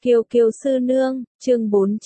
Kiều Kiều sư nương, chương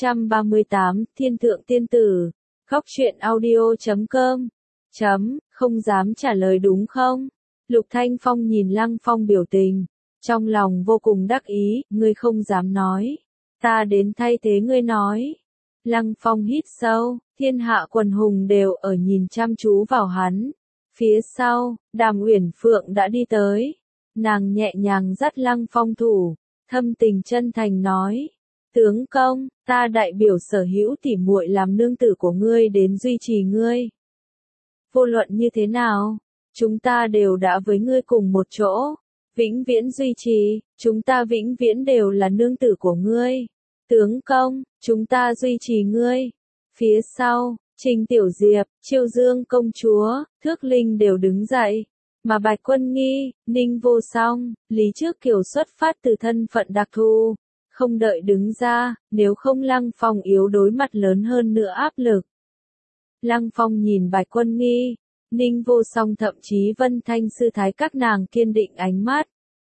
438, Thiên thượng tiên tử. Góc truyện audio.com. Không dám trả lời đúng không? Lục Thanh Phong nhìn Lăng Phong biểu tình, trong lòng vô cùng đắc ý, ngươi không dám nói. Ta đến thay thế ngươi nói. Lăng Phong hít sâu, thiên hạ quần hùng đều ở nhìn chăm chú vào hắn. Phía sau, Đàm Uyển Phượng đã đi tới. Nàng nhẹ nhàng dắt Lăng Phong thủ, thâm tình chân thành nói. Tướng công, ta đại biểu sở hữu tỉ muội làm nương tử của ngươi đến duy trì ngươi. Vô luận như thế nào, chúng ta đều đã với ngươi cùng một chỗ. Vĩnh viễn duy trì, chúng ta vĩnh viễn đều là nương tử của ngươi. Tướng công, chúng ta duy trì ngươi. Phía sau, Trình Tiểu Diệp, Chiêu Dương công chúa, Thước Linh đều đứng dậy. Mà Bạch Quân Nghi, Ninh Vô Song, Lý Trước Kiều xuất phát từ thân phận đặc thù, không đợi đứng ra, nếu không Lăng Phong yếu đối mặt lớn hơn nữa áp lực. Lăng Phong nhìn Bạch Quân Nghi, Ninh Vô Song thậm chí Vân Thanh sư thái các nàng kiên định ánh mắt.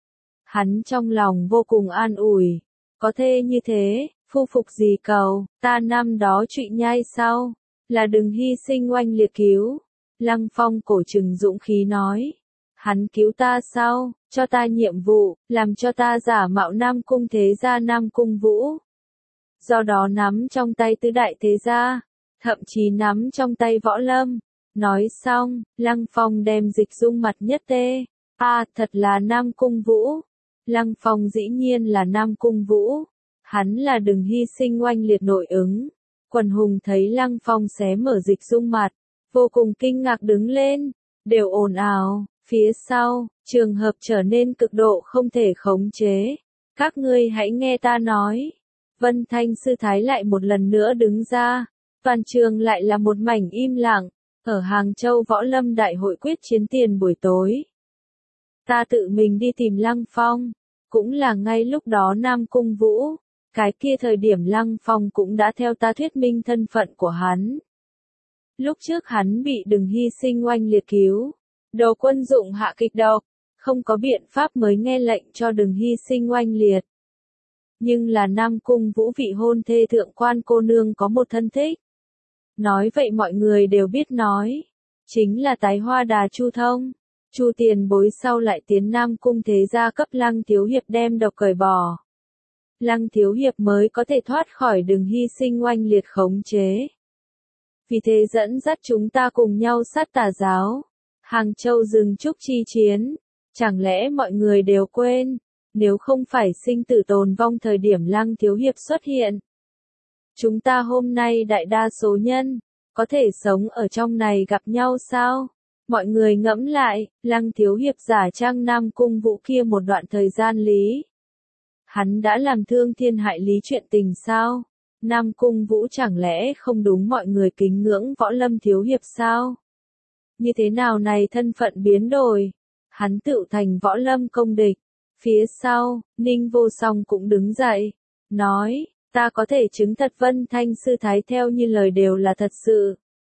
Hắn trong lòng vô cùng an ủi, có thê như thế, phu phục gì cầu, ta năm đó trụy nhai sau, là đừng hy sinh oanh liệt cứu. Lăng Phong cổ trừng dũng khí nói, hắn cứu ta sau, cho ta nhiệm vụ, làm cho ta giả mạo Nam Cung thế gia Nam Cung Vũ. Do đó nắm trong tay tứ đại thế gia, thậm chí nắm trong tay Võ Lâm. Nói xong, Lăng Phong đem Dịch Dung mặt nhất tê. Thật là Nam Cung Vũ. Lăng Phong dĩ nhiên là Nam Cung Vũ. Hắn là đừng hy sinh oanh liệt nội ứng. Quần hùng thấy Lăng Phong xé mở Dịch Dung mặt, vô cùng kinh ngạc đứng lên, đều ồn ào. Phía sau, trường hợp trở nên cực độ không thể khống chế. Các ngươi hãy nghe ta nói. Vân Thanh sư thái lại một lần nữa đứng ra. Toàn trường lại là một mảnh im lặng. Ở Hàng Châu Võ Lâm Đại hội quyết chiến tiền buổi tối. Ta tự mình đi tìm Lăng Phong. Cũng là ngay lúc đó Nam Cung Vũ. Cái kia thời điểm Lăng Phong cũng đã theo ta thuyết minh thân phận của hắn. Lúc trước hắn bị đừng hy sinh oanh liệt cứu. Đầu quân dụng hạ kịch độc, không có biện pháp mới nghe lệnh cho đừng hy sinh oanh liệt. Nhưng là Nam Cung Vũ vị hôn thê thượng quan cô nương có một thân thích. Nói vậy mọi người đều biết nói. Chính là Tái Hoa Đà Chu Thông. Chu tiền bối sau lại tiến Nam Cung thế gia cấp Lăng Thiếu Hiệp đem độc cởi bỏ. Lăng Thiếu Hiệp mới có thể thoát khỏi đừng hy sinh oanh liệt khống chế. Vì thế dẫn dắt chúng ta cùng nhau sát tà giáo. Hàng Châu dừng chúc chi chiến, chẳng lẽ mọi người đều quên, nếu không phải sinh tử tồn vong thời điểm Lăng Thiếu Hiệp xuất hiện. Chúng ta hôm nay đại đa số nhân, có thể sống ở trong này gặp nhau sao? Mọi người ngẫm lại, Lăng Thiếu Hiệp giả trang Nam Cung Vũ kia một đoạn thời gian lý. Hắn đã làm thương thiên hại lý chuyện tình sao? Nam Cung Vũ chẳng lẽ không đúng mọi người kính ngưỡng Võ Lâm Thiếu Hiệp sao? Như thế nào này thân phận biến đổi? Hắn tự thành Võ Lâm công địch. Phía sau, Ninh Vô Song cũng đứng dậy, nói, ta có thể chứng thật Vân Thanh sư thái theo như lời đều là thật sự.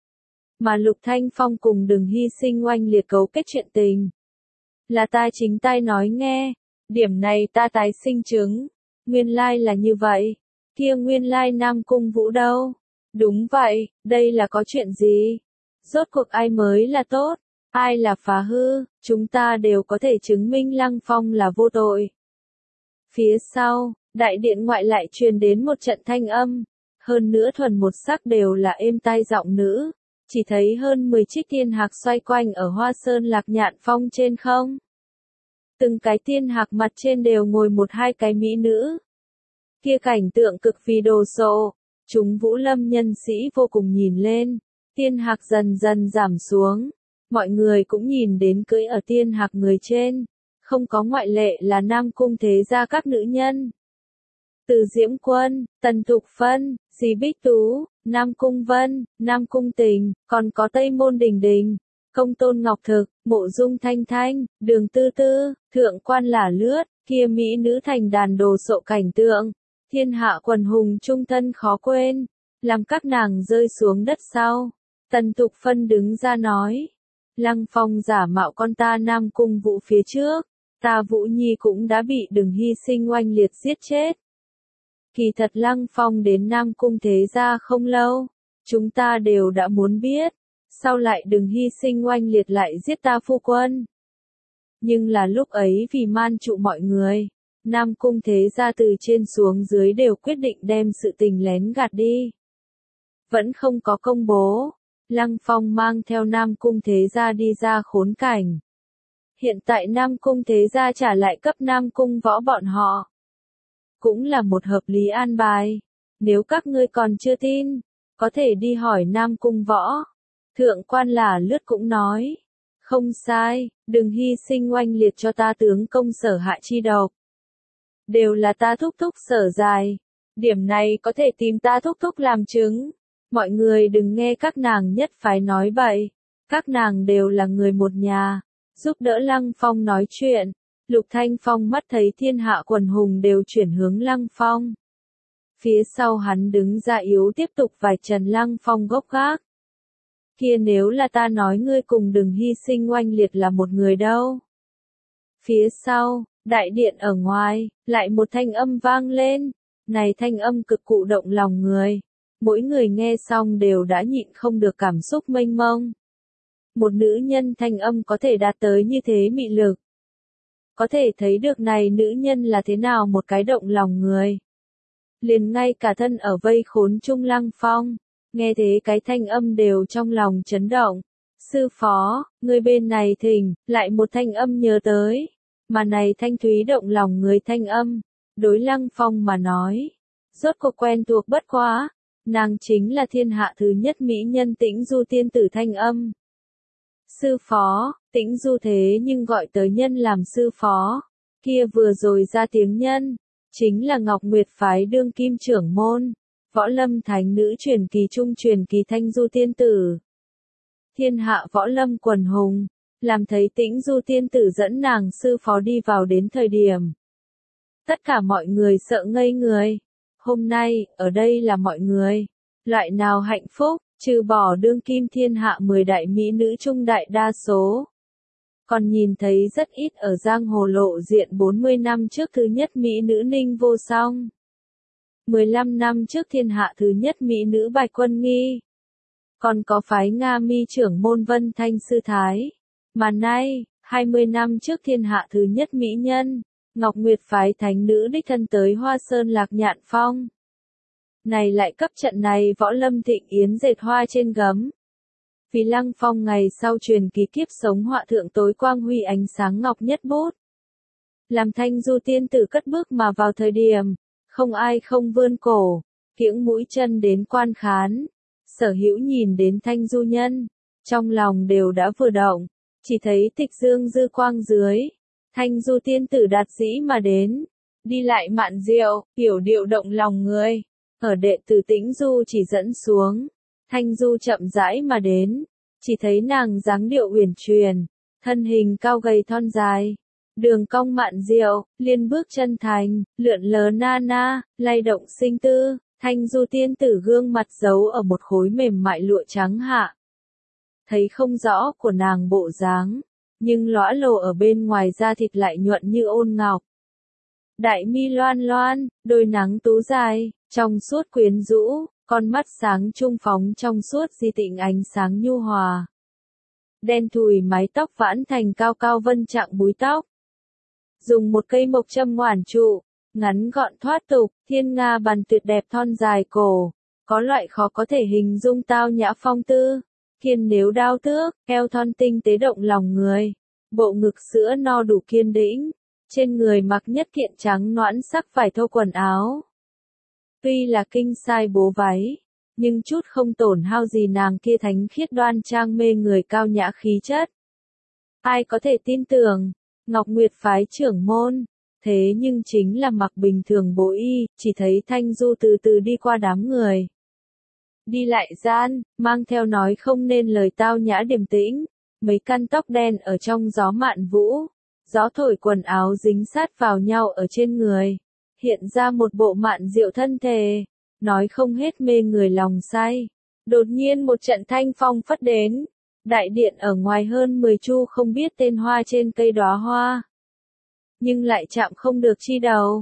Mà Lục Thanh Phong cùng đừng hy sinh oanh liệt cấu kết chuyện tình. Là ta chính tai nói nghe, điểm này ta tái sinh chứng. Nguyên lai là như vậy, kia nguyên lai Nam Cung Vũ đâu? Đúng vậy, đây là có chuyện gì? Rốt cuộc ai mới là tốt, ai là phá hư, chúng ta đều có thể chứng minh Lăng Phong là vô tội. Phía sau, đại điện ngoại lại truyền đến một trận thanh âm, hơn nữa thuần một sắc đều là êm tai giọng nữ, chỉ thấy hơn 10 chiếc tiên hạc xoay quanh ở Hoa Sơn Lạc Nhạn Phong trên không. Từng cái tiên hạc mặt trên đều ngồi một hai cái mỹ nữ. Kia cảnh tượng cực vì đồ sộ, chúng Vũ Lâm nhân sĩ vô cùng nhìn lên. Tiên hạc dần dần giảm xuống, mọi người cũng nhìn đến cưỡi ở tiên hạc người trên, không có ngoại lệ là Nam Cung thế gia các nữ nhân. Từ Diễm Quân, Tần Thục Phân, Dì Bích Tú, Nam Cung Vân, Nam Cung Tình, còn có Tây Môn Đình Đình, Công Tôn Ngọc Thực, Mộ Dung Thanh Thanh, Đường Tư Tư, Thượng Quan Lả Lướt, kia mỹ nữ thành đàn đồ sộ cảnh tượng, thiên hạ quần hùng trung thân khó quên, làm các nàng rơi xuống đất sau. Tần Thục Phân đứng ra nói, Lăng Phong giả mạo con ta Nam Cung Vũ phía trước, ta Vũ Nhi cũng đã bị đừng hy sinh oanh liệt giết chết. Kỳ thật Lăng Phong đến Nam Cung Thế Gia không lâu, chúng ta đều đã muốn biết, sao lại đừng hy sinh oanh liệt lại giết ta phu quân. Nhưng là lúc ấy vì man trụ mọi người, Nam Cung Thế Gia từ trên xuống dưới đều quyết định đem sự tình lén gạt đi. Vẫn không có công bố, Lăng Phong mang theo Nam Cung Thế Gia đi ra khốn cảnh. Hiện tại Nam Cung Thế Gia trả lại cấp Nam Cung Võ bọn họ. Cũng là một hợp lý an bài. Nếu các ngươi còn chưa tin, có thể đi hỏi Nam Cung Võ. Thượng quan là lướt cũng nói. Không sai, đừng hy sinh oanh liệt cho ta tướng công Sở hại chi độc. Đều là ta thúc thúc Sở dài. Điểm này có thể tìm ta thúc thúc làm chứng. Mọi người đừng nghe các nàng nhất phái nói bậy. Các nàng đều là người một nhà. Giúp đỡ Lăng Phong nói chuyện. Lục Thanh Phong mắt thấy thiên hạ quần hùng đều chuyển hướng Lăng Phong. Phía sau hắn đứng ra yếu tiếp tục vài trần Lăng Phong gốc gác. Kia nếu là ta nói ngươi cùng đừng hy sinh oanh liệt là một người đâu. Phía sau, đại điện ở ngoài, lại một thanh âm vang lên. Này thanh âm cực cụ động lòng người. Mỗi người nghe xong đều đã nhịn không được cảm xúc mênh mông. Một nữ nhân thanh âm có thể đạt tới như thế mị lực. Có thể thấy được này nữ nhân là thế nào một cái động lòng người. Liền ngay cả thân ở vây khốn trung Lăng Phong, nghe thế cái thanh âm đều trong lòng chấn động. Sư phó, người bên này thỉnh, lại một thanh âm nhớ tới. Mà này thanh thúy động lòng người thanh âm, đối Lăng Phong mà nói. Rốt cuộc quen thuộc bất quá, nàng chính là thiên hạ thứ nhất mỹ nhân Tĩnh Du tiên tử thanh âm. Sư phó, Tĩnh Du thế nhưng gọi tới nhân làm sư phó. Kia vừa rồi ra tiếng nhân, chính là Ngọc Nguyệt phái đương kim trưởng môn, Võ Lâm thánh nữ truyền kỳ trung truyền kỳ Thanh Du tiên tử. Thiên hạ võ lâm quần hùng, làm thấy Tĩnh Du tiên tử dẫn nàng sư phó đi vào đến thời điểm. Tất cả mọi người sợ ngây người. Hôm nay, ở đây là mọi người. Loại nào hạnh phúc, trừ bỏ đương kim thiên hạ 10 đại mỹ nữ trung đại đa số. Còn nhìn thấy rất ít ở giang hồ lộ diện 40 năm trước thứ nhất mỹ nữ Ninh Vô Song. 15 năm trước thiên hạ thứ nhất mỹ nữ Bạch Quân Nghi. Còn có phái Nga Mi trưởng môn Vân Thanh Sư Thái. Mà nay, 20 năm trước thiên hạ thứ nhất mỹ nhân, Ngọc Nguyệt phái thánh nữ đích thân tới Hoa Sơn Lạc Nhạn Phong. Này lại cấp trận này võ lâm thịnh yến dệt hoa trên gấm. Vì Lăng Phong ngày sau truyền kỳ kiếp sống họa thượng tối quang huy ánh sáng ngọc nhất bút. Làm Thanh Du tiên tử cất bước mà vào thời điểm, không ai không vươn cổ, kiễng mũi chân đến quan khán. Sở hữu nhìn đến Thanh Du nhân, trong lòng đều đã vừa động, chỉ thấy tịch dương dư quang dưới. Thanh Du tiên tử đạt dĩ mà đến, đi lại mạn diệu, hiểu điệu động lòng người. Ở đệ tử Tĩnh Du chỉ dẫn xuống, Thanh Du chậm rãi mà đến, chỉ thấy nàng dáng điệu uyển chuyển, thân hình cao gầy thon dài, đường cong mạn diệu, liên bước chân thành, lượn lờ na na, lay động sinh tư. Thanh Du tiên tử gương mặt giấu ở một khối mềm mại lụa trắng hạ. Thấy không rõ của nàng bộ dáng, nhưng lõa lồ ở bên ngoài da thịt lại nhuận như ôn ngọc. Đại mi loan loan, đôi nắng tú dài, trong suốt quyến rũ, con mắt sáng trung phóng trong suốt di tịnh ánh sáng nhu hòa. Đen thùi mái tóc vãn thành cao cao vân trạng búi tóc. Dùng một cây mộc châm ngoản trụ, ngắn gọn thoát tục, thiên nga bàn tuyệt đẹp thon dài cổ, có loại khó có thể hình dung tao nhã phong tư. Kiên nếu đao tước, eo thon tinh tế động lòng người, bộ ngực sữa no đủ kiên đĩnh, trên người mặc nhất kiện trắng nõn sắc vải thô quần áo. Tuy là kinh sai bố váy, nhưng chút không tổn hao gì nàng kia thánh khiết đoan trang mê người cao nhã khí chất. Ai có thể tin tưởng, Ngọc Nguyệt phái trưởng môn, thế nhưng chính là mặc bình thường bố y, chỉ thấy Thanh Du từ từ đi qua đám người. Đi lại gian, mang theo nói không nên lời tao nhã điềm tĩnh, mấy căn tóc đen ở trong gió mạn vũ, gió thổi quần áo dính sát vào nhau ở trên người, hiện ra một bộ mạn diệu thân thể, nói không hết mê người lòng say. Đột nhiên một trận thanh phong phất đến, đại điện ở ngoài hơn 10 chu không biết tên hoa trên cây đóa hoa, nhưng lại chạm không được chi đầu.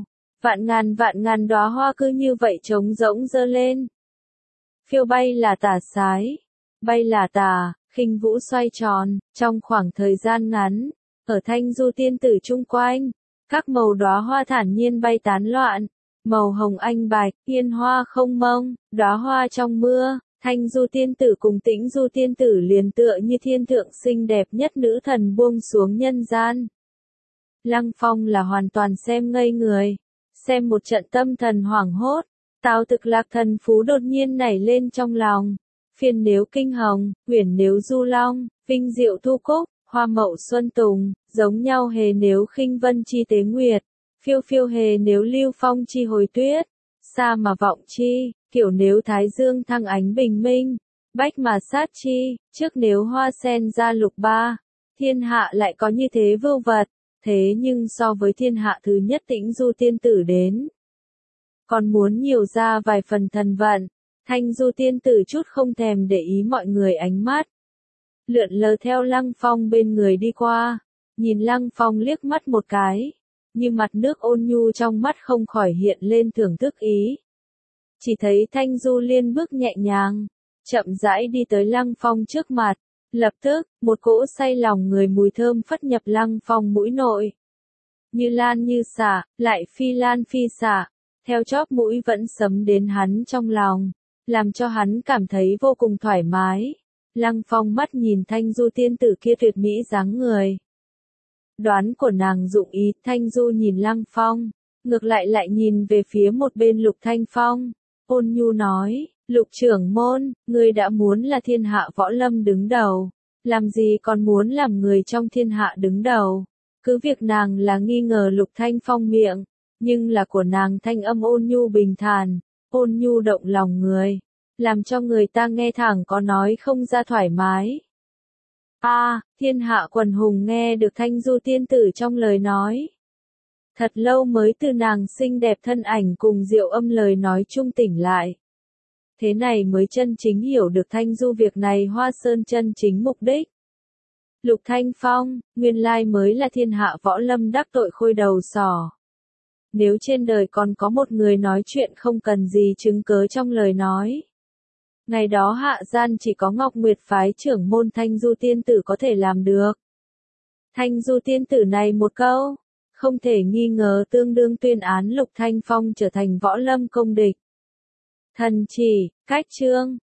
Vạn ngàn đóa hoa cứ như vậy trống rỗng dơ lên. Phiêu bay là tả sái, bay là tả, khinh vũ xoay tròn, trong khoảng thời gian ngắn, ở thanh du tiên tử chung quanh, các màu đóa hoa thản nhiên bay tán loạn, màu hồng anh bạch, yên hoa không mông, đóa hoa trong mưa, thanh du tiên tử cùng tĩnh du tiên tử liền tựa như thiên thượng xinh đẹp nhất nữ thần buông xuống nhân gian. Lăng Phong là hoàn toàn xem ngây người, xem một trận tâm thần hoảng hốt, Tào Thực Lạc thần phú đột nhiên nảy lên trong lòng, phiên nếu kinh hồng, uyển nếu du long, vinh diệu thu cúc, hoa mậu xuân tùng, giống nhau hề nếu khinh vân chi tế nguyệt, phiêu phiêu hề nếu lưu phong chi hồi tuyết, xa mà vọng chi, kiểu nếu thái dương thăng ánh bình minh, bách mà sát chi, trước nếu hoa sen ra lục ba, thiên hạ lại có như thế vưu vật, thế nhưng so với thiên hạ thứ nhất Tĩnh du tiên tử đến, còn muốn nhiều ra vài phần thần vận, thanh du tiên tử chút không thèm để ý mọi người ánh mắt. Lượn lờ theo Lăng Phong bên người đi qua, nhìn Lăng Phong liếc mắt một cái, như mặt nước ôn nhu trong mắt không khỏi hiện lên thưởng thức ý. Chỉ thấy thanh du liên bước nhẹ nhàng, chậm rãi đi tới Lăng Phong trước mặt, lập tức, một cỗ say lòng người mùi thơm phất nhập Lăng Phong mũi nội. Như lan như xả, lại phi lan phi xả, theo chóp mũi vẫn sấm đến hắn trong lòng, làm cho hắn cảm thấy vô cùng thoải mái. Lăng Phong mắt nhìn thanh du tiên tử kia tuyệt mỹ dáng người. Đoán của nàng dụng ý, thanh du nhìn Lăng Phong, ngược lại nhìn về phía một bên Lục Thanh Phong, ôn nhu nói, Lục trưởng môn, ngươi đã muốn là thiên hạ võ lâm đứng đầu, làm gì còn muốn làm người trong thiên hạ đứng đầu. Cứ việc nàng là nghi ngờ Lục Thanh Phong miệng, nhưng là của nàng thanh âm ôn nhu bình thản, ôn nhu động lòng người, làm cho người ta nghe thẳng có nói không ra thoải mái. Thiên hạ quần hùng nghe được thanh du tiên tử trong lời nói. Thật lâu mới từ nàng xinh đẹp thân ảnh cùng diệu âm lời nói chung tỉnh lại. Thế này mới chân chính hiểu được thanh du việc này Hoa Sơn chân chính mục đích. Lục Thanh Phong, nguyên lai mới là thiên hạ võ lâm đắc tội khôi đầu sỏ. Nếu trên đời còn có một người nói chuyện không cần gì chứng cớ trong lời nói. Ngày đó hạ gian chỉ có Ngọc Nguyệt phái trưởng môn Thanh Du Tiên Tử có thể làm được. Thanh Du Tiên Tử này một câu, không thể nghi ngờ tương đương tuyên án Lục Thanh Phong trở thành võ lâm công địch. Thần chỉ, cách chương.